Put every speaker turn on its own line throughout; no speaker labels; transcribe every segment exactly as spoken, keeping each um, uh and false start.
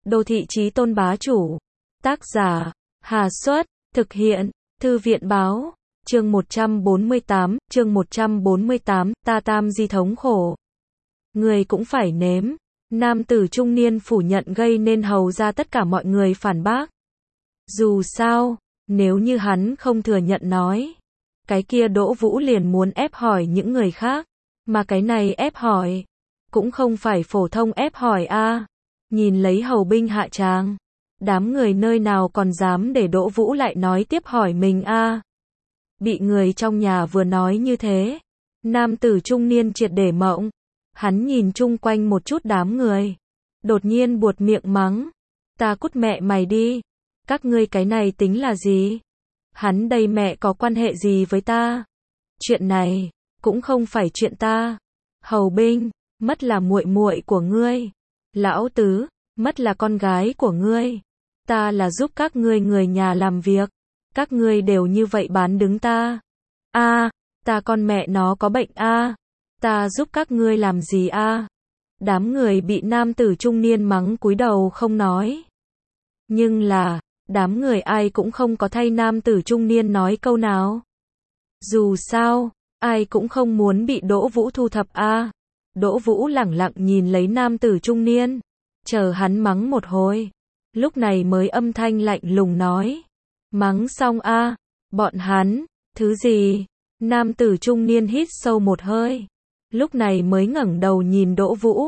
Đô thị chí tôn bá chủ. Tác giả, Hà Xuất, thực hiện, Thư viện báo. Chương một trăm bốn mươi tám, chương một trăm bốn mươi tám, ta tam di thống khổ. Người cũng phải nếm. Nam tử trung niên phủ nhận gây nên hầu ra tất cả mọi người phản bác. Dù sao, nếu như hắn không thừa nhận nói, cái kia Đỗ Vũ liền muốn ép hỏi những người khác, mà cái này ép hỏi, cũng không phải phổ thông ép hỏi a. Nhìn lấy hầu binh hạ tràng, đám người nơi nào còn dám để Đỗ Vũ lại nói tiếp hỏi mình a. Bị người trong nhà vừa nói như thế, nam tử trung niên triệt để mộng, hắn nhìn chung quanh một chút đám người, đột nhiên buột miệng mắng, ta cút mẹ mày đi, các ngươi cái này tính là gì? Hắn đây mẹ có quan hệ gì với ta? Chuyện này cũng không phải chuyện ta. Hầu binh, mất là muội muội của ngươi. Lão tứ, mất là con gái của ngươi. Ta là giúp các ngươi người nhà làm việc, các ngươi đều như vậy bán đứng ta. A, ta con mẹ nó có bệnh a. Ta giúp các ngươi làm gì a? Đám người bị nam tử trung niên mắng cúi đầu không nói. Nhưng là, đám người ai cũng không có thay nam tử trung niên nói câu nào. Dù sao, ai cũng không muốn bị Đỗ Vũ thu thập a. Đỗ Vũ lẳng lặng nhìn lấy nam tử trung niên, chờ hắn mắng một hồi, lúc này mới âm thanh lạnh lùng nói, mắng xong a, bọn hắn, thứ gì? Nam tử trung niên hít sâu một hơi, lúc này mới ngẩng đầu nhìn Đỗ Vũ,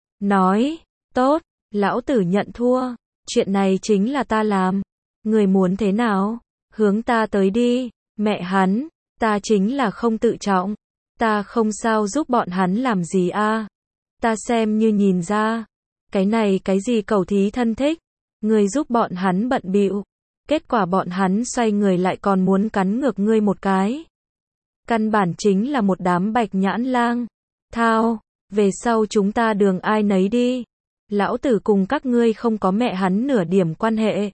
nói, tốt, lão tử nhận thua, chuyện này chính là ta làm, người muốn thế nào? Hướng ta tới đi, mẹ hắn, ta chính là không tự trọng, ta không sao giúp bọn hắn làm gì a. Ta xem như nhìn ra, cái này cái gì cầu thí thân thích, người giúp bọn hắn bận bịu, kết quả bọn hắn xoay người lại còn muốn cắn ngược ngươi một cái. Căn bản chính là một đám bạch nhãn lang. Thao, về sau chúng ta đường ai nấy đi. Lão tử cùng các ngươi không có mẹ hắn nửa điểm quan hệ.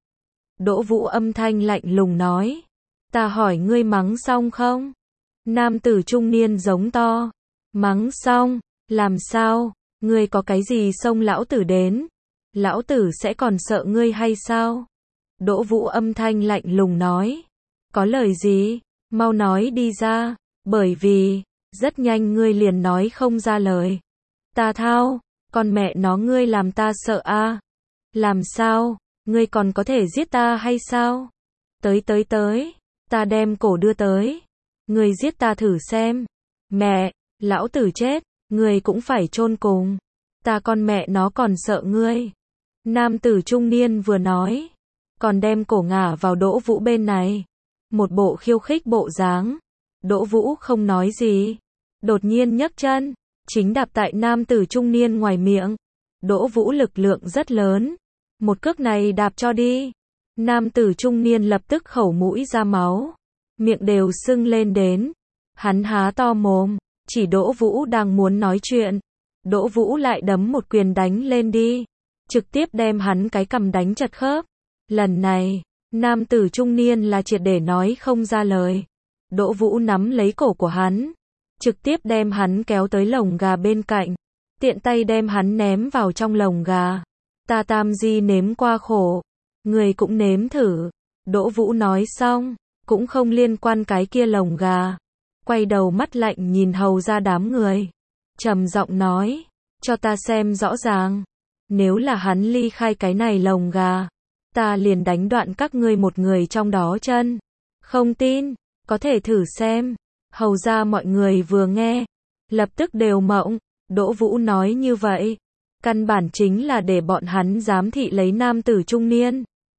Đỗ Vũ âm thanh lạnh lùng nói, ta hỏi ngươi mắng xong không? Nam tử trung niên giống to, mắng xong, làm sao, ngươi có cái gì xông lão tử đến? Lão tử sẽ còn sợ ngươi hay sao? Đỗ Vũ âm thanh lạnh lùng nói, có lời gì, mau nói đi ra, bởi vì, rất nhanh ngươi liền nói không ra lời. Ta thao, con mẹ nó ngươi làm ta sợ a. Làm sao, ngươi còn có thể giết ta hay sao? Tới tới tới, ta đem cổ đưa tới. Ngươi giết ta thử xem. Mẹ, lão tử chết, ngươi cũng phải chôn cùng. Ta con mẹ nó còn sợ ngươi. Nam tử trung niên vừa nói, còn đem cổ ngả vào Đỗ Vũ bên này. Một bộ khiêu khích bộ dáng. Đỗ Vũ không nói gì. Đột nhiên nhấc chân, chính đạp tại nam tử trung niên ngoài miệng. Đỗ Vũ lực lượng rất lớn. Một cước này đạp cho đi. Nam tử trung niên lập tức khẩu mũi ra máu. Miệng đều sưng lên đến. Hắn há to mồm, chỉ Đỗ Vũ đang muốn nói chuyện. Đỗ Vũ lại đấm một quyền đánh lên đi. Trực tiếp đem hắn cái cằm đánh chật khớp. Lần này, nam tử trung niên là triệt để nói không ra lời. Đỗ Vũ nắm lấy cổ của hắn, trực tiếp đem hắn kéo tới lồng gà bên cạnh. Tiện tay đem hắn ném vào trong lồng gà. Ta tam di nếm qua khổ, người cũng nếm thử. Đỗ Vũ nói xong, cũng không liên quan cái kia lồng gà. Quay đầu mắt lạnh nhìn hầu ra đám người. Trầm giọng nói, cho ta xem rõ ràng. Nếu là hắn ly khai cái này lồng gà, ta liền đánh đoạn các ngươi một người trong đó chân. Không tin, có thể thử xem. Hầu ra mọi người vừa nghe, lập tức đều mộng. Đỗ Vũ nói như vậy, căn bản chính là để bọn hắn giám thị lấy nam tử trung niên.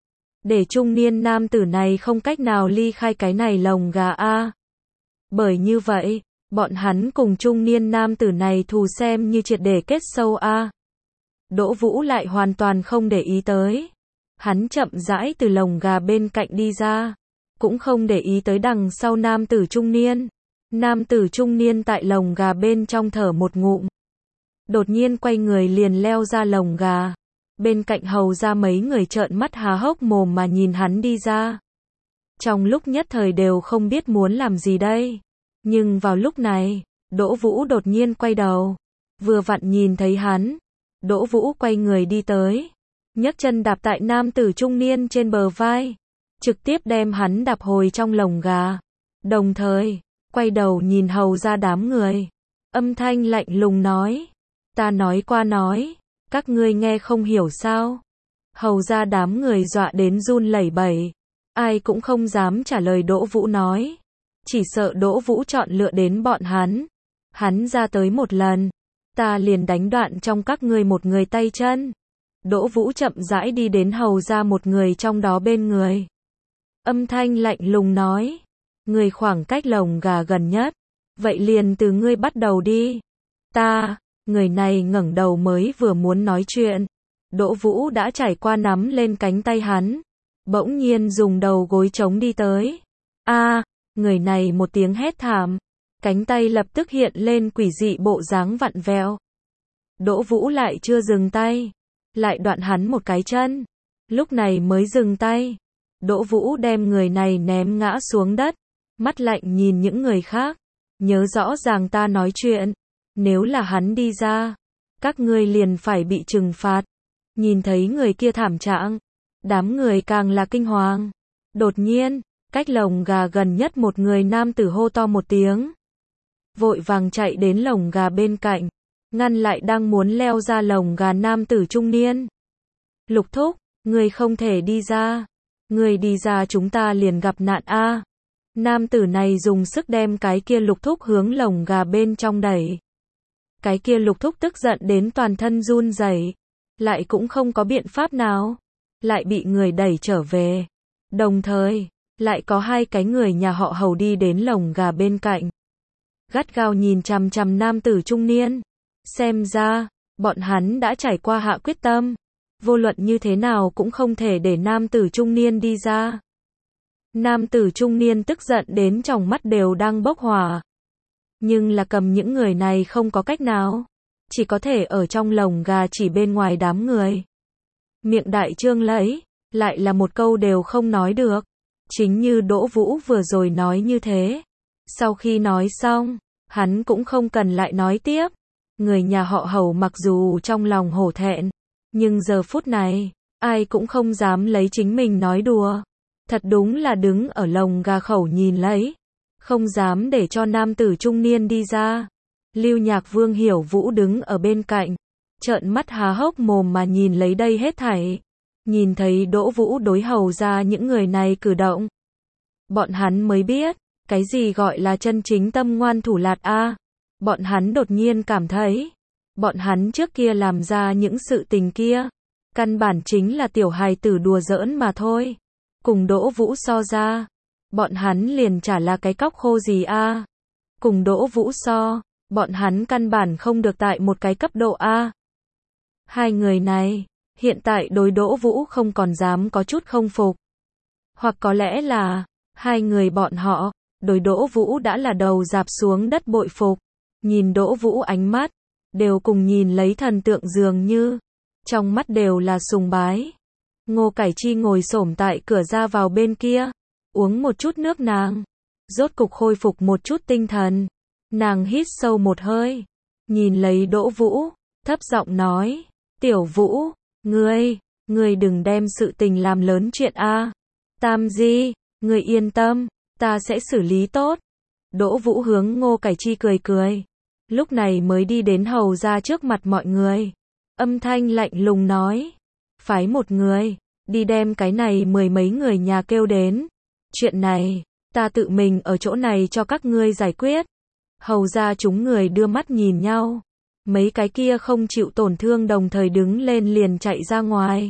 Để trung niên nam tử này không cách nào ly khai cái này lồng gà a. Bởi như vậy, bọn hắn cùng trung niên nam tử này thù xem như triệt để kết sâu a. Đỗ Vũ lại hoàn toàn không để ý tới. Hắn chậm rãi từ lồng gà bên cạnh đi ra, cũng không để ý tới đằng sau nam tử trung niên. Nam tử trung niên tại lồng gà bên trong thở một ngụm. Đột nhiên quay người liền leo ra lồng gà. Bên cạnh hầu ra mấy người trợn mắt há hốc mồm mà nhìn hắn đi ra. Trong lúc nhất thời đều không biết muốn làm gì đây. Nhưng vào lúc này, Đỗ Vũ đột nhiên quay đầu. Vừa vặn nhìn thấy hắn. Đỗ Vũ quay người đi tới. nhấc chân đạp tại nam tử trung niên trên bờ vai, trực tiếp đem hắn đạp hồi trong lồng gà. Đồng thời, quay đầu nhìn hầu ra đám người, âm thanh lạnh lùng nói, ta nói qua nói, các ngươi nghe không hiểu sao? Hầu ra đám người dọa đến run lẩy bẩy, ai cũng không dám trả lời Đỗ Vũ nói, chỉ sợ Đỗ Vũ chọn lựa đến bọn hắn. Hắn ra tới một lần, ta liền đánh đoạn trong các ngươi một người tay chân. Đỗ Vũ chậm rãi đi đến hầu ra một người trong đó bên người. Âm thanh lạnh lùng nói, người khoảng cách lồng gà gần nhất, vậy liền từ ngươi bắt đầu đi. Ta, người này ngẩng đầu mới vừa muốn nói chuyện, Đỗ Vũ đã trải qua nắm lên cánh tay hắn, bỗng nhiên dùng đầu gối chống đi tới. A, người này một tiếng hét thảm, cánh tay lập tức hiện lên quỷ dị bộ dáng vặn vẹo. Đỗ Vũ lại chưa dừng tay, lại đoạn hắn một cái chân, lúc này mới dừng tay. Đỗ Vũ đem người này ném ngã xuống đất, mắt lạnh nhìn những người khác, nhớ rõ ràng ta nói chuyện, nếu là hắn đi ra, các ngươi liền phải bị trừng phạt. Nhìn thấy người kia thảm trạng, đám người càng là kinh hoàng. Đột nhiên, cách lồng gà gần nhất một người nam tử hô to một tiếng, vội vàng chạy đến lồng gà bên cạnh, ngăn lại đang muốn leo ra lồng gà nam tử trung niên. Lục thúc, người không thể đi ra, người đi ra chúng ta liền gặp nạn a. Nam tử này dùng sức đem cái kia lục thúc hướng lồng gà bên trong đẩy. Cái kia lục thúc tức giận đến toàn thân run rẩy, lại cũng không có biện pháp nào, lại bị người đẩy trở về. Đồng thời, lại có hai cái người nhà họ Hầu đi đến lồng gà bên cạnh, gắt gao nhìn chằm chằm nam tử trung niên. Xem ra, bọn hắn đã trải qua hạ quyết tâm, vô luận như thế nào cũng không thể để nam tử trung niên đi ra. Nam tử trung niên tức giận đến tròng mắt đều đang bốc hỏa, nhưng là cầm những người này không có cách nào, chỉ có thể ở trong lồng gà chỉ bên ngoài đám người. Miệng đại trương lấy, lại là một câu đều không nói được, chính như Đỗ Vũ vừa rồi nói như thế. Sau khi nói xong, hắn cũng không cần lại nói tiếp. Người nhà họ Hầu mặc dù trong lòng hổ thẹn, nhưng giờ phút này, ai cũng không dám lấy chính mình nói đùa. Thật đúng là đứng ở lồng gà khẩu nhìn lấy, không dám để cho nam tử trung niên đi ra. Lưu Nhạc Vương Hiểu Vũ đứng ở bên cạnh, trợn mắt há hốc mồm mà nhìn lấy đây hết thảy. Nhìn thấy Đỗ Vũ đối hầu ra những người này cử động, bọn hắn mới biết, cái gì gọi là chân chính tâm ngoan thủ lạt a. Bọn hắn đột nhiên cảm thấy, bọn hắn trước kia làm ra những sự tình kia, căn bản chính là tiểu hài tử đùa giỡn mà thôi. Cùng Đỗ Vũ so ra, bọn hắn liền chả là cái cóc khô gì a. Cùng Đỗ Vũ so, bọn hắn căn bản không được tại một cái cấp độ a. Hai người này, hiện tại đối Đỗ Vũ không còn dám có chút không phục. Hoặc có lẽ là, hai người bọn họ, đối Đỗ Vũ đã là đầu dạp xuống đất bội phục. Nhìn Đỗ Vũ ánh mắt, đều cùng nhìn lấy thần tượng dường như, trong mắt đều là sùng bái. Ngô Cải Chi ngồi xổm tại cửa ra vào bên kia, uống một chút nước nàng, rốt cục khôi phục một chút tinh thần. Nàng hít sâu một hơi, nhìn lấy Đỗ Vũ, thấp giọng nói, tiểu Vũ, ngươi, ngươi đừng đem sự tình làm lớn chuyện a. Tam Di, ngươi yên tâm, ta sẽ xử lý tốt. Đỗ Vũ hướng Ngô Cải Chi cười cười, lúc này mới đi đến hầu ra trước mặt mọi người. Âm thanh lạnh lùng nói, phái một người, đi đem cái này mười mấy người nhà kêu đến. Chuyện này, ta tự mình ở chỗ này cho các ngươi giải quyết. Hầu ra chúng người đưa mắt nhìn nhau. Mấy cái kia không chịu tổn thương đồng thời đứng lên liền chạy ra ngoài.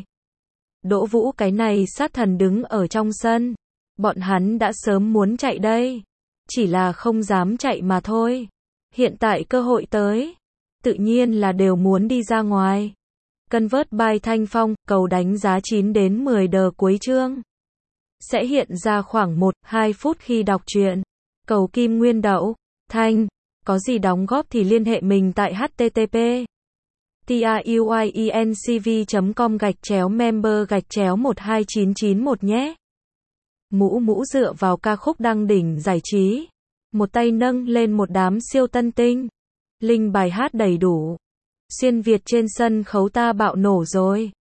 Đỗ Vũ cái này sát thần đứng ở trong sân. Bọn hắn đã sớm muốn chạy đây, chỉ là không dám chạy mà thôi. Hiện tại cơ hội tới, tự nhiên là đều muốn đi ra ngoài. Convert by Thanh Phong, cầu đánh giá chín đến mười đờ cuối chương. Sẽ hiện ra khoảng một đến hai phút khi đọc truyện. Cầu Kim Nguyên Đậu, Thanh, có gì đóng góp thì liên hệ mình tại http truyencv chấm com gạch chéo member gạch chéo một hai chín chín một nhé. Mũ Mũ dựa vào ca khúc đăng đỉnh giải trí, một tay nâng lên một đám siêu tân tinh. Linh bài hát đầy đủ. Xuyên Việt trên sân khấu ta bạo nổ rồi.